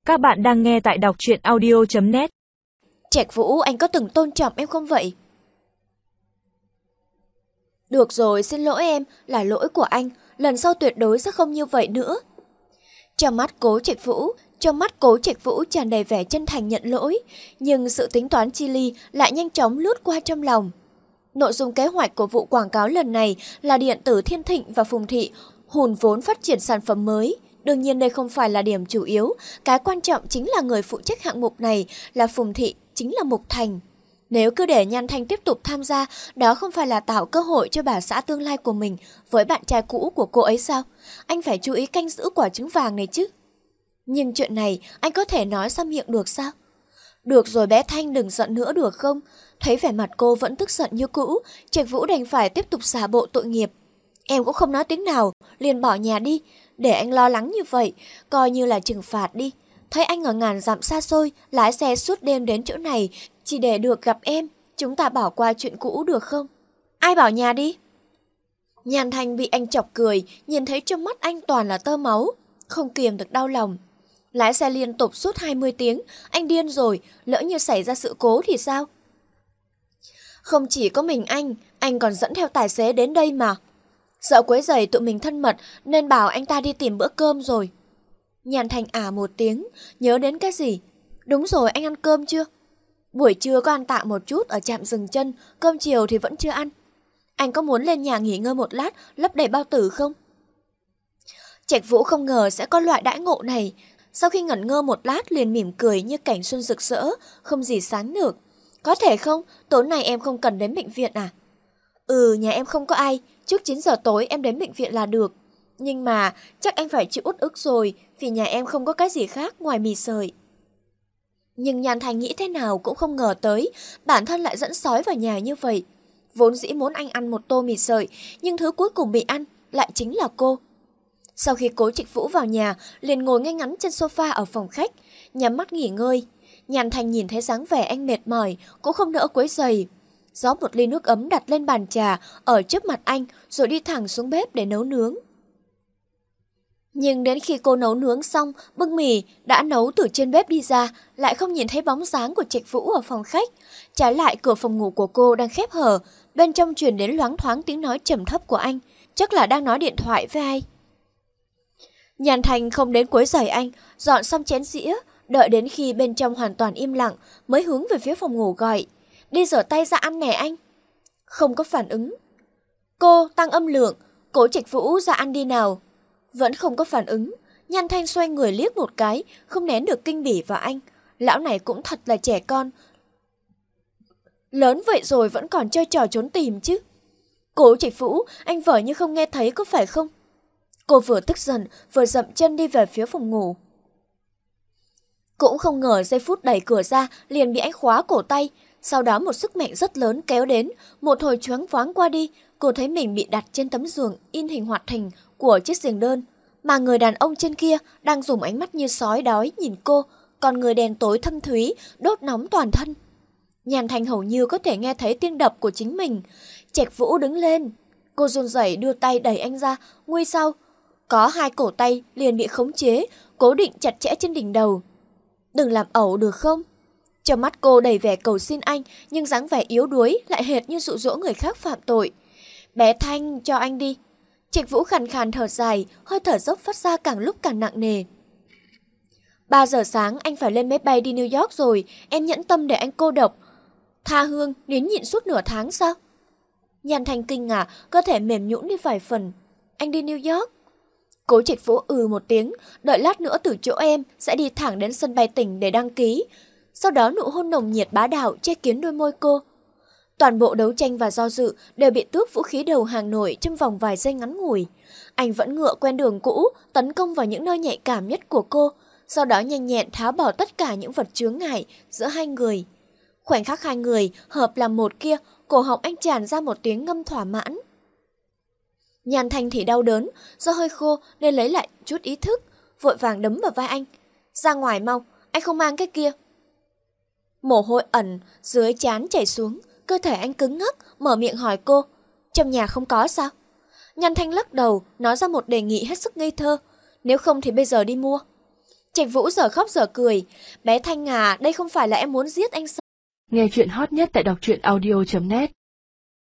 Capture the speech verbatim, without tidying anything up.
Các bạn đang nghe tại đọc truyện audio chấm net. Trạch Vũ, anh có từng tôn trọng em không vậy? Được rồi, xin lỗi em, là lỗi của anh, lần sau tuyệt đối sẽ không như vậy nữa. Trong mắt Cố Trạch Vũ, trong mắt Cố Trạch Vũ tràn đầy vẻ chân thành nhận lỗi, nhưng sự tính toán chi ly lại nhanh chóng lướt qua trong lòng. Nội dung kế hoạch của vụ quảng cáo lần này là điện tử Thiên Thịnh và Phùng Thị hùn vốn phát triển sản phẩm mới. Đương nhiên đây không phải là điểm chủ yếu, cái quan trọng chính là người phụ trách hạng mục này là Phùng Thị, chính là Mục Thành. Nếu cứ để Nhan Thanh tiếp tục tham gia, đó không phải là tạo cơ hội cho bà xã tương lai của mình với bạn trai cũ của cô ấy sao? Anh phải chú ý canh giữ quả trứng vàng này chứ. Nhưng chuyện này anh có thể nói ra miệng được sao? Được rồi bé Thanh, đừng giận nữa được không? Thấy vẻ mặt cô vẫn tức giận như cũ, Trạch Vũ đành phải tiếp tục giả bộ tội nghiệp. Em cũng không nói tiếng nào, liền bỏ nhà đi. Để anh lo lắng như vậy, coi như là trừng phạt đi. Thấy anh ở ngàn dặm xa xôi, lái xe suốt đêm đến chỗ này, chỉ để được gặp em. Chúng ta bỏ qua chuyện cũ được không? Ai bảo nhà đi? Nhan Thanh bị anh chọc cười, nhìn thấy trong mắt anh toàn là tơ máu, không kiềm được đau lòng. Lái xe liên tục suốt hai mươi tiếng, anh điên rồi, lỡ như xảy ra sự cố thì sao? Không chỉ có mình anh, anh còn dẫn theo tài xế đến đây mà. Sợ quấy rầy tụi mình thân mật nên bảo anh ta đi tìm bữa cơm rồi. Nhan Thanh ả một tiếng, nhớ đến cái gì? Đúng rồi, anh ăn cơm chưa? Buổi trưa có ăn tạm một chút ở trạm dừng chân, cơm chiều thì vẫn chưa ăn. Anh có muốn lên nhà nghỉ ngơi một lát, lấp đầy bao tử không? Trạch Vũ không ngờ sẽ có loại đãi ngộ này. Sau khi ngẩn ngơ một lát liền mỉm cười như cảnh xuân rực rỡ, không gì sánh được. Có thể không? Tối nay em không cần đến bệnh viện à? Ừ, nhà em không có ai, trước chín giờ tối em đến bệnh viện là được. Nhưng mà chắc anh phải chịu uất ức rồi, vì nhà em không có cái gì khác ngoài mì sợi. Nhưng Nhan Thanh nghĩ thế nào cũng không ngờ tới, bản thân lại dẫn sói vào nhà như vậy. Vốn dĩ muốn anh ăn một tô mì sợi, nhưng thứ cuối cùng bị ăn lại chính là cô. Sau khi Cố Trạch Vũ vào nhà, liền ngồi ngay ngắn trên sofa ở phòng khách, nhắm mắt nghỉ ngơi. Nhan Thanh nhìn thấy dáng vẻ anh mệt mỏi, cũng không nỡ quấy rầy. Rót một ly nước ấm đặt lên bàn trà ở trước mặt anh, rồi đi thẳng xuống bếp để nấu nướng. Nhưng đến khi cô nấu nướng xong, bưng mì đã nấu từ trên bếp đi ra, lại không nhìn thấy bóng dáng của Trạch Vũ ở phòng khách. Trái lại cửa phòng ngủ của cô đang khép hờ, bên trong truyền đến loáng thoáng tiếng nói trầm thấp của anh, chắc là đang nói điện thoại với ai. Nhan Thanh không đến quấy rầy anh, dọn xong chén dĩa, đợi đến khi bên trong hoàn toàn im lặng mới hướng về phía phòng ngủ gọi. Đi rửa tay ra ăn nè anh. Không có phản ứng. Cô tăng âm lượng, Cố Trạch Vũ ra ăn đi nào. Vẫn không có phản ứng. Nhan Thanh xoay người liếc một cái, không nén được kinh bỉ vào anh. Lão này cũng thật là trẻ con. Lớn vậy rồi vẫn còn chơi trò trốn tìm chứ. Cố Trạch Vũ, anh vờ như không nghe thấy có phải không? Cô vừa tức giận, vừa dậm chân đi về phía phòng ngủ. Cũng không ngờ giây phút đẩy cửa ra liền bị anh khóa cổ tay. Sau đó một sức mạnh rất lớn kéo đến, một hồi choáng váng qua đi, cô thấy mình bị đặt trên tấm giường in hình hoạt hình của chiếc giường đơn, mà người đàn ông trên kia đang dùng ánh mắt như sói đói nhìn cô, còn người đèn tối thâm thúy, đốt nóng toàn thân. Nhan Thanh hầu như có thể nghe thấy tiếng đập của chính mình. Trạch Vũ đứng lên, cô run rẩy đưa tay đẩy anh ra, nguy sau. Có hai cổ tay liền bị khống chế, cố định chặt chẽ trên đỉnh đầu. Đừng làm ẩu được không? Trong mắt cô đầy vẻ cầu xin anh, nhưng dáng vẻ yếu đuối lại hệt như dụ dỗ người khác phạm tội. Bé Thanh, cho anh đi. Trạch Vũ khàn khàn thở dài, hơi thở dốc phát ra càng lúc càng nặng nề. Ba giờ sáng anh phải lên máy bay đi New York rồi, em nhẫn tâm để anh cô độc. Tha hương, nín nhịn suốt nửa tháng sao? Nhan Thanh kinh ngạc, cơ thể mềm nhũn đi vài phần. Anh đi New York? Cố Trạch Vũ ừ một tiếng, đợi lát nữa từ chỗ em sẽ đi thẳng đến sân bay tỉnh để đăng ký. Sau đó nụ hôn nồng nhiệt bá đạo che kín đôi môi cô. Toàn bộ đấu tranh và do dự đều bị tước vũ khí đầu hàng nổi trong vòng vài giây ngắn ngủi. Anh vẫn ngựa quen đường cũ, tấn công vào những nơi nhạy cảm nhất của cô, sau đó nhanh nhẹn tháo bỏ tất cả những vật chướng ngại giữa hai người. Khoảnh khắc hai người hợp làm một kia, cổ họng anh tràn ra một tiếng ngâm thỏa mãn. Nhan Thanh thì đau đớn, do hơi khô nên lấy lại chút ý thức, vội vàng đấm vào vai anh. Ra ngoài mau, anh không mang cái kia. Mồ hôi ẩn dưới trán chảy xuống, cơ thể anh cứng ngắc, mở miệng hỏi cô. Trong nhà không có sao? Nhan Thanh lắc đầu, nói ra một đề nghị hết sức ngây thơ. Nếu không thì bây giờ đi mua. Trạch Vũ giờ khóc giờ cười. Bé Thanh à, đây không phải là em muốn giết anh sao? Nghe chuyện hot nhất tại đọc truyện audio chấm net.